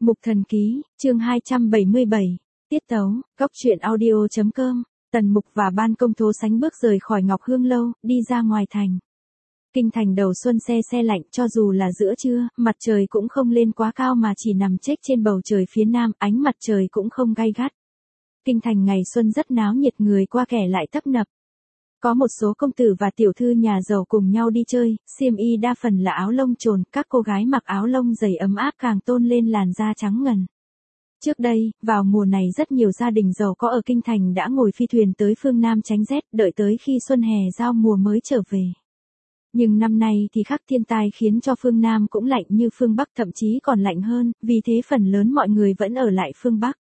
Mục Thần Ký, chương 277, tiết tấu, góc truyện audio.com, Tần Mục và Ban Công Tố sánh bước rời khỏi Ngọc Hương Lâu, đi ra ngoài thành. Kinh thành đầu xuân se lạnh, cho dù là giữa trưa, mặt trời cũng không lên quá cao mà chỉ nằm chếch trên bầu trời phía nam, ánh mặt trời cũng không gay gắt. Kinh thành ngày xuân rất náo nhiệt, người qua kẻ lại tấp nập. Có một số công tử và tiểu thư nhà giàu cùng nhau đi chơi, xiêm y đa phần là áo lông trồn, các cô gái mặc áo lông dày ấm áp càng tôn lên làn da trắng ngần. Trước đây, vào mùa này rất nhiều gia đình giàu có ở kinh thành đã ngồi phi thuyền tới phương Nam tránh rét, đợi tới khi xuân hè giao mùa mới trở về. Nhưng năm nay thì khác, thiên tai khiến cho phương Nam cũng lạnh như phương Bắc, thậm chí còn lạnh hơn, vì thế phần lớn mọi người vẫn ở lại phương Bắc.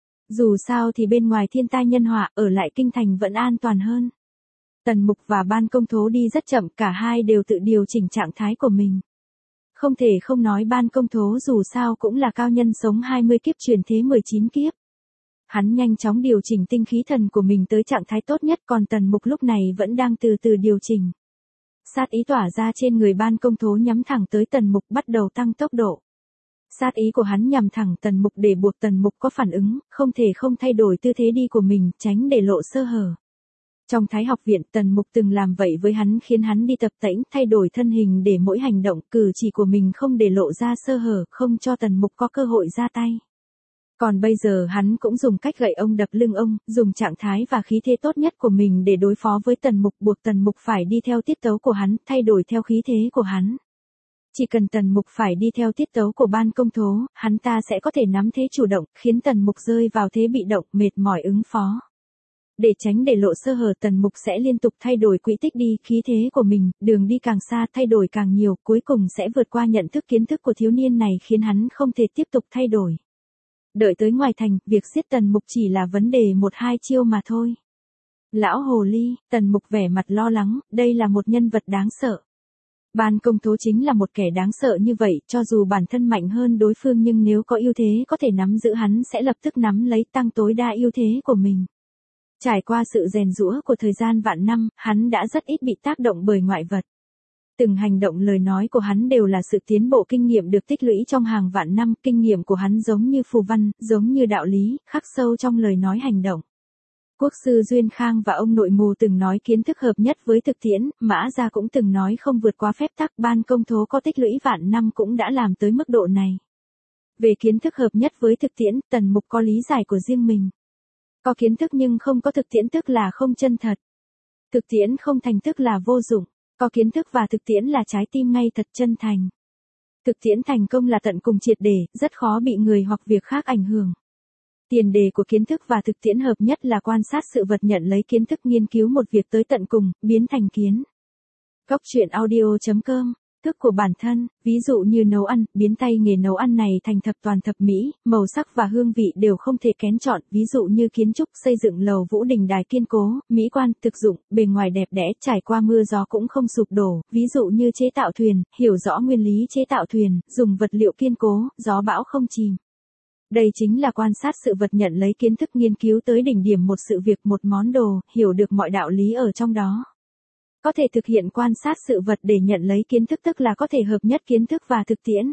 Dù sao thì bên ngoài thiên tai nhân họa, ở lại kinh thành vẫn an toàn hơn. Tần Mục và Ban Công Tố đi rất chậm, cả hai đều tự điều chỉnh trạng thái của mình. Không thể không nói Ban Công Tố dù sao cũng là cao nhân sống 20 kiếp chuyển thế 19 kiếp. Hắn nhanh chóng điều chỉnh tinh khí thần của mình tới trạng thái tốt nhất, còn Tần Mục lúc này vẫn đang từ từ điều chỉnh. Sát ý tỏa ra trên người Ban Công Tố nhắm thẳng tới Tần Mục, bắt đầu tăng tốc độ. Sát ý của hắn nhằm thẳng Tần Mục để buộc Tần Mục có phản ứng, không thể không thay đổi tư thế đi của mình, tránh để lộ sơ hở. Trong Thái học viện, Tần Mục từng làm vậy với hắn, khiến hắn đi tập tễnh, thay đổi thân hình để mỗi hành động, cử chỉ của mình không để lộ ra sơ hở, không cho Tần Mục có cơ hội ra tay. Còn bây giờ hắn cũng dùng cách gậy ông đập lưng ông, dùng trạng thái và khí thế tốt nhất của mình để đối phó với Tần Mục, buộc Tần Mục phải đi theo tiết tấu của hắn, thay đổi theo khí thế của hắn. Chỉ cần Tần Mục phải đi theo tiết tấu của Ban Công Tố, hắn ta sẽ có thể nắm thế chủ động, khiến Tần Mục rơi vào thế bị động, mệt mỏi ứng phó. Để tránh để lộ sơ hở, Tần Mục sẽ liên tục thay đổi quỹ tích đi, khí thế của mình, đường đi càng xa, thay đổi càng nhiều, cuối cùng sẽ vượt qua nhận thức kiến thức của thiếu niên này, khiến hắn không thể tiếp tục thay đổi. Đợi tới ngoài thành, việc giết Tần Mục chỉ là vấn đề 1-2 chiêu mà thôi. Lão hồ ly, Tần Mục vẻ mặt lo lắng, đây là một nhân vật đáng sợ. Ban Công Tố chính là một kẻ đáng sợ như vậy, cho dù bản thân mạnh hơn đối phương nhưng nếu có ưu thế có thể nắm giữ, hắn sẽ lập tức nắm lấy, tăng tối đa ưu thế của mình. Trải qua sự rèn giũa của thời gian vạn năm, hắn đã rất ít bị tác động bởi ngoại vật. Từng hành động lời nói của hắn đều là sự tiến bộ kinh nghiệm được tích lũy trong hàng vạn năm, kinh nghiệm của hắn giống như phù văn, giống như đạo lý, khắc sâu trong lời nói hành động. Quốc sư Duyên Khang và ông nội mù từng nói kiến thức hợp nhất với thực tiễn, Mã Gia cũng từng nói không vượt quá phép tắc, Ban Công Tố có tích lũy vạn năm cũng đã làm tới mức độ này. Về kiến thức hợp nhất với thực tiễn, Tần Mục có lý giải của riêng mình. Có kiến thức nhưng không có thực tiễn tức là không chân thật. Thực tiễn không thành tức là vô dụng. Có kiến thức và thực tiễn là trái tim ngay thật chân thành. Thực tiễn thành công là tận cùng triệt để, rất khó bị người hoặc việc khác ảnh hưởng. Tiền đề của kiến thức và thực tiễn hợp nhất là quan sát sự vật, nhận lấy kiến thức, nghiên cứu một việc tới tận cùng, biến thành kiến. Góc truyện audio.com, thức của bản thân, ví dụ như nấu ăn, biến tay nghề nấu ăn này thành thập toàn thập mỹ, màu sắc và hương vị đều không thể kén chọn, ví dụ như kiến trúc, xây dựng lầu vũ đình đài kiên cố, mỹ quan, thực dụng, bề ngoài đẹp đẽ, trải qua mưa gió cũng không sụp đổ, ví dụ như chế tạo thuyền, hiểu rõ nguyên lý chế tạo thuyền, dùng vật liệu kiên cố, gió bão không chìm. Đây chính là quan sát sự vật, nhận lấy kiến thức, nghiên cứu tới đỉnh điểm một sự việc, một món đồ, hiểu được mọi đạo lý ở trong đó. Có thể thực hiện quan sát sự vật để nhận lấy kiến thức tức là có thể hợp nhất kiến thức và thực tiễn.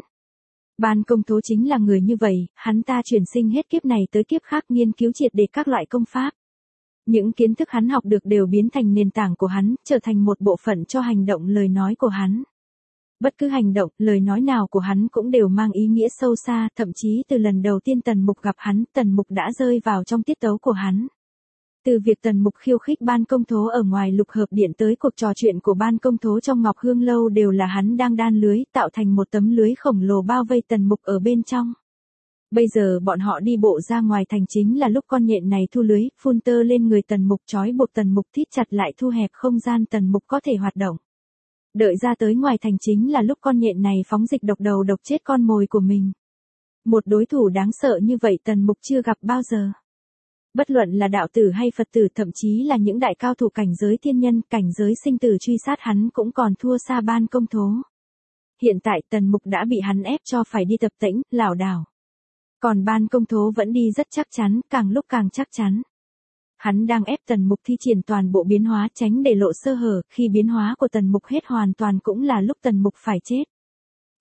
Ban Công Tố chính là người như vậy, hắn ta chuyển sinh hết kiếp này tới kiếp khác, nghiên cứu triệt để các loại công pháp. Những kiến thức hắn học được đều biến thành nền tảng của hắn, trở thành một bộ phận cho hành động lời nói của hắn. Bất cứ hành động, lời nói nào của hắn cũng đều mang ý nghĩa sâu xa, thậm chí từ lần đầu tiên Tần Mục gặp hắn, Tần Mục đã rơi vào trong tiết tấu của hắn. Từ việc Tần Mục khiêu khích Ban Công Tố ở ngoài lục hợp điện tới cuộc trò chuyện của Ban Công Tố trong Ngọc Hương Lâu đều là hắn đang đan lưới, tạo thành một tấm lưới khổng lồ bao vây Tần Mục ở bên trong. Bây giờ bọn họ đi bộ ra ngoài thành chính là lúc con nhện này thu lưới, phun tơ lên người Tần Mục, trói buộc Tần Mục thít chặt lại, thu hẹp không gian Tần Mục có thể hoạt động. Đợi ra tới ngoài thành chính là lúc con nhện này phóng dịch độc đầu độc chết con mồi của mình. Một đối thủ đáng sợ như vậy Tần Mục chưa gặp bao giờ. Bất luận là đạo tử hay Phật tử, thậm chí là những đại cao thủ cảnh giới thiên nhân, cảnh giới sinh tử truy sát hắn cũng còn thua xa Ban Công Tố. Hiện tại Tần Mục đã bị hắn ép cho phải đi tập tễnh, lảo đảo. Còn Ban Công Tố vẫn đi rất chắc chắn, càng lúc càng chắc chắn. Hắn đang ép Tần Mục thi triển toàn bộ biến hóa, tránh để lộ sơ hở, khi biến hóa của Tần Mục hết hoàn toàn cũng là lúc Tần Mục phải chết.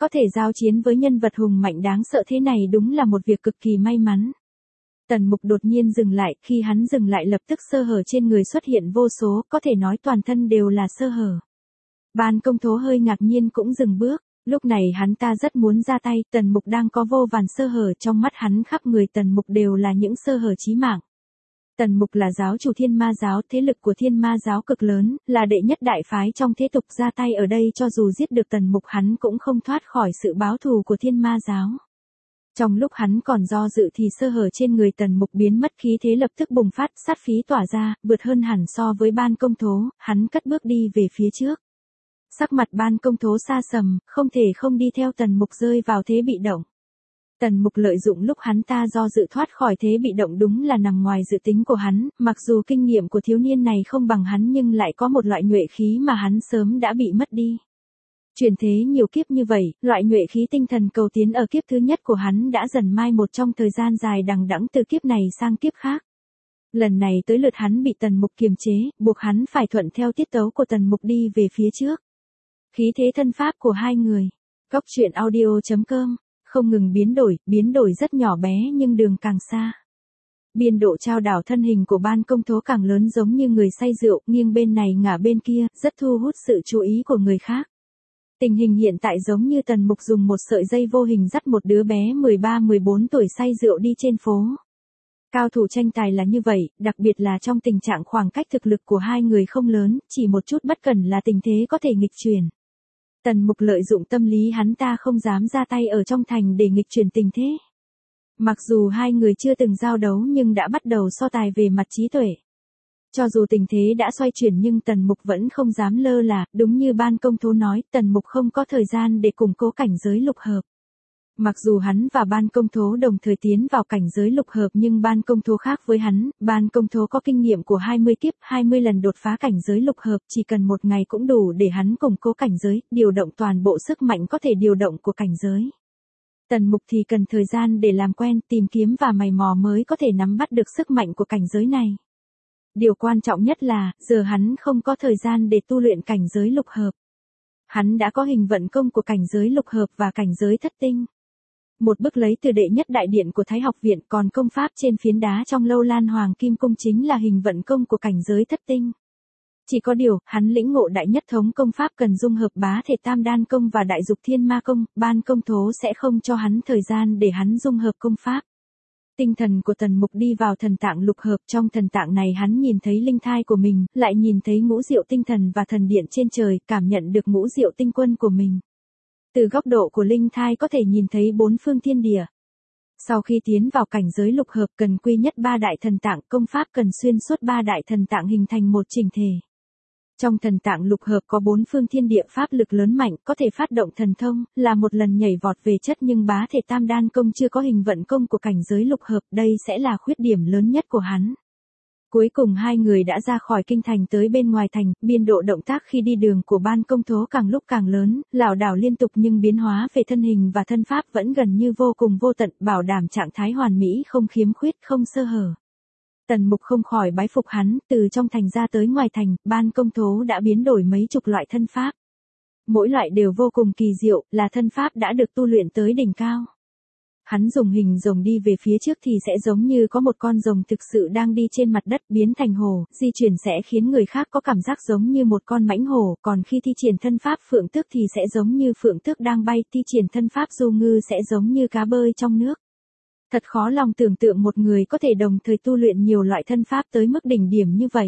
có thể giao chiến với nhân vật hùng mạnh đáng sợ thế này đúng là một việc cực kỳ may mắn. Tần Mục đột nhiên dừng lại, khi hắn dừng lại lập tức sơ hở trên người xuất hiện vô số, có thể nói toàn thân đều là sơ hở. Ban Công Thố hơi ngạc nhiên cũng dừng bước, lúc này hắn ta rất muốn ra tay, Tần Mục đang có vô vàn sơ hở trong mắt hắn, khắp người Tần Mục đều là những sơ hở chí mạng. Tần Mục là giáo chủ Thiên Ma giáo, thế lực của Thiên Ma giáo cực lớn, là đệ nhất đại phái trong thế tục, ra tay ở đây cho dù giết được Tần Mục hắn cũng không thoát khỏi sự báo thù của Thiên Ma giáo. Trong lúc hắn còn do dự thì sơ hở trên người Tần Mục biến mất, khí thế lập tức bùng phát, sát khí tỏa ra, vượt hơn hẳn so với Ban Công Thố, hắn cất bước đi về phía trước. Sắc mặt Ban Công Thố sa sầm, không thể không đi theo Tần Mục rơi vào thế bị động. Tần Mục lợi dụng lúc hắn ta do dự thoát khỏi thế bị động đúng là nằm ngoài dự tính của hắn, mặc dù kinh nghiệm của thiếu niên này không bằng hắn nhưng lại có một loại nhuệ khí mà hắn sớm đã bị mất đi. Chuyển thế nhiều kiếp như vậy, loại nhuệ khí tinh thần cầu tiến ở kiếp thứ nhất của hắn đã dần mai một trong thời gian dài đằng đẵng từ kiếp này sang kiếp khác. Lần này tới lượt hắn bị Tần Mục kiềm chế, buộc hắn phải thuận theo tiết tấu của Tần Mục đi về phía trước. Khí thế thân pháp của hai người. Góc truyện audio.com không ngừng biến đổi rất nhỏ bé nhưng đường càng xa. Biên độ trao đảo thân hình của Ban Công Thố càng lớn, giống như người say rượu, nghiêng bên này ngả bên kia, rất thu hút sự chú ý của người khác. Tình hình hiện tại giống như Tần Mục dùng một sợi dây vô hình dắt một đứa bé 13-14 tuổi say rượu đi trên phố. Cao thủ tranh tài là như vậy, đặc biệt là trong tình trạng khoảng cách thực lực của hai người không lớn, chỉ một chút bất cẩn là tình thế có thể nghịch chuyển. Tần Mục lợi dụng tâm lý hắn ta không dám ra tay ở trong thành để nghịch chuyển tình thế. Mặc dù hai người chưa từng giao đấu nhưng đã bắt đầu so tài về mặt trí tuệ. Cho dù tình thế đã xoay chuyển nhưng Tần Mục vẫn không dám lơ là, đúng như Ban Công Thố nói, Tần Mục không có thời gian để củng cố cảnh giới lục hợp. Mặc dù hắn và Ban Công Thố đồng thời tiến vào cảnh giới lục hợp nhưng Ban Công Thố khác với hắn, Ban Công Thố có kinh nghiệm của 20 kiếp, 20 lần đột phá cảnh giới lục hợp, chỉ cần một ngày cũng đủ để hắn củng cố cảnh giới, điều động toàn bộ sức mạnh có thể điều động của cảnh giới. Tần Mục thì cần thời gian để làm quen, tìm kiếm và mày mò mới có thể nắm bắt được sức mạnh của cảnh giới này. Điều quan trọng nhất là, giờ hắn không có thời gian để tu luyện cảnh giới lục hợp. Hắn đã có hình vận công của cảnh giới lục hợp và cảnh giới thất tinh. Một bức lấy từ đệ nhất đại điện của Thái Học Viện, còn công pháp trên phiến đá trong Lâu Lan Hoàng Kim Cung chính là hình vận công của cảnh giới thất tinh. Chỉ có điều, hắn lĩnh ngộ đại nhất thống công pháp cần dung hợp bá thể tam đan công và đại dục thiên ma công, Ban Công Thố sẽ không cho hắn thời gian để hắn dung hợp công pháp. Tinh thần của Tần Mục đi vào thần tạng lục hợp, trong thần tạng này hắn nhìn thấy linh thai của mình, lại nhìn thấy ngũ diệu tinh thần và thần điện trên trời, cảm nhận được ngũ diệu tinh quân của mình. Từ góc độ của linh thai có thể nhìn thấy bốn phương thiên địa. Sau khi tiến vào cảnh giới lục hợp cần quy nhất ba đại thần tạng, công pháp cần xuyên suốt ba đại thần tạng hình thành một chỉnh thể. Trong thần tạng lục hợp có bốn phương thiên địa pháp lực lớn mạnh, có thể phát động thần thông, là một lần nhảy vọt về chất, nhưng bá thể tam đan công chưa có hình vận công của cảnh giới lục hợp, đây sẽ là khuyết điểm lớn nhất của hắn. Cuối cùng hai người đã ra khỏi kinh thành tới bên ngoài thành, biên độ động tác khi đi đường của Ban Công Thố càng lúc càng lớn, lảo đảo liên tục nhưng biến hóa về thân hình và thân pháp vẫn gần như vô cùng vô tận, bảo đảm trạng thái hoàn mỹ, không khiếm khuyết, không sơ hở. Tần Mục không khỏi bái phục hắn, từ trong thành ra tới ngoài thành, Ban Công Thố đã biến đổi mấy chục loại thân pháp. Mỗi loại đều vô cùng kỳ diệu, là thân pháp đã được tu luyện tới đỉnh cao. Hắn dùng hình rồng đi về phía trước thì sẽ giống như có một con rồng thực sự đang đi trên mặt đất, biến thành hổ, di chuyển sẽ khiến người khác có cảm giác giống như một con mãnh hổ, còn khi thi triển thân pháp phượng tước thì sẽ giống như phượng tước đang bay, thi triển thân pháp du ngư sẽ giống như cá bơi trong nước. Thật khó lòng tưởng tượng một người có thể đồng thời tu luyện nhiều loại thân pháp tới mức đỉnh điểm như vậy.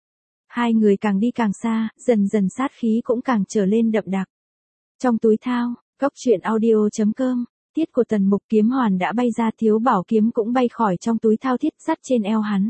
Hai người càng đi càng xa, dần dần sát khí cũng càng trở lên đậm đặc. Trong túi thao, góc truyện audio.com, tiết của Tần Mục kiếm hoàn đã bay ra, thiếu bảo kiếm cũng bay khỏi trong túi thao thiết sắt trên eo hắn.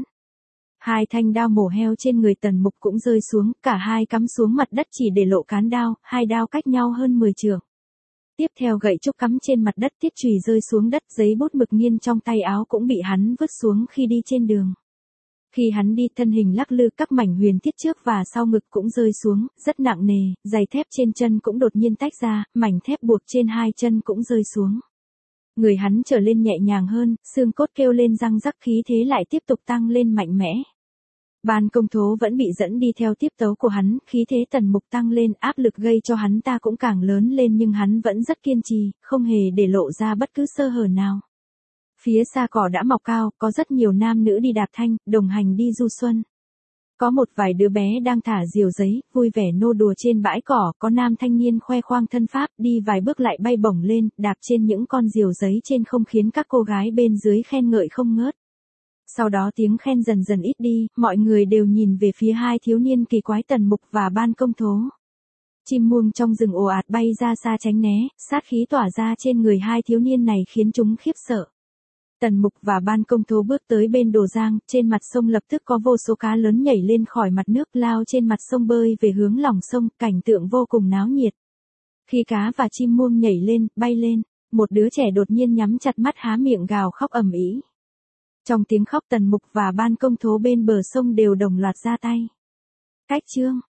Hai thanh đao mổ heo trên người Tần Mục cũng rơi xuống, cả hai cắm xuống mặt đất chỉ để lộ cán đao, hai đao cách nhau hơn 10 trượng. Tiếp theo gậy trúc cắm trên mặt đất, tiết chùy rơi xuống đất, giấy bút mực nghiên trong tay áo cũng bị hắn vứt xuống khi đi trên đường. Khi hắn đi, thân hình lắc lư, các mảnh huyền thiết trước và sau ngực cũng rơi xuống, rất nặng nề, giày thép trên chân cũng đột nhiên tách ra, mảnh thép buộc trên hai chân cũng rơi xuống. Người hắn trở lên nhẹ nhàng hơn, xương cốt kêu lên răng rắc, khí thế lại tiếp tục tăng lên mạnh mẽ. Ban Công Thố vẫn bị dẫn đi theo tiếp tấu của hắn, khí thế Tần Mục tăng lên, áp lực gây cho hắn ta cũng càng lớn lên, nhưng hắn vẫn rất kiên trì, không hề để lộ ra bất cứ sơ hở nào. Phía xa cỏ đã mọc cao, có rất nhiều nam nữ đi đạp thanh, đồng hành đi du xuân. Có một vài đứa bé đang thả diều giấy, vui vẻ nô đùa trên bãi cỏ, có nam thanh niên khoe khoang thân pháp, đi vài bước lại bay bổng lên, đạp trên những con diều giấy trên không khiến các cô gái bên dưới khen ngợi không ngớt. Sau đó tiếng khen dần dần ít đi, mọi người đều nhìn về phía hai thiếu niên kỳ quái Tần Mục và Ban Công Thố. Chim muông trong rừng ồ ạt bay ra xa tránh né, sát khí tỏa ra trên người hai thiếu niên này khiến chúng khiếp sợ. Tần Mục và Ban Công Thố bước tới bên Đồ Giang, trên mặt sông lập tức có vô số cá lớn nhảy lên khỏi mặt nước lao trên mặt sông bơi về hướng lòng sông, cảnh tượng vô cùng náo nhiệt. Khi cá và chim muông nhảy lên, bay lên, một đứa trẻ đột nhiên nhắm chặt mắt há miệng gào khóc ầm ĩ. Trong tiếng khóc Tần Mục và Ban Công Thố bên bờ sông đều đồng loạt ra tay. Cách chương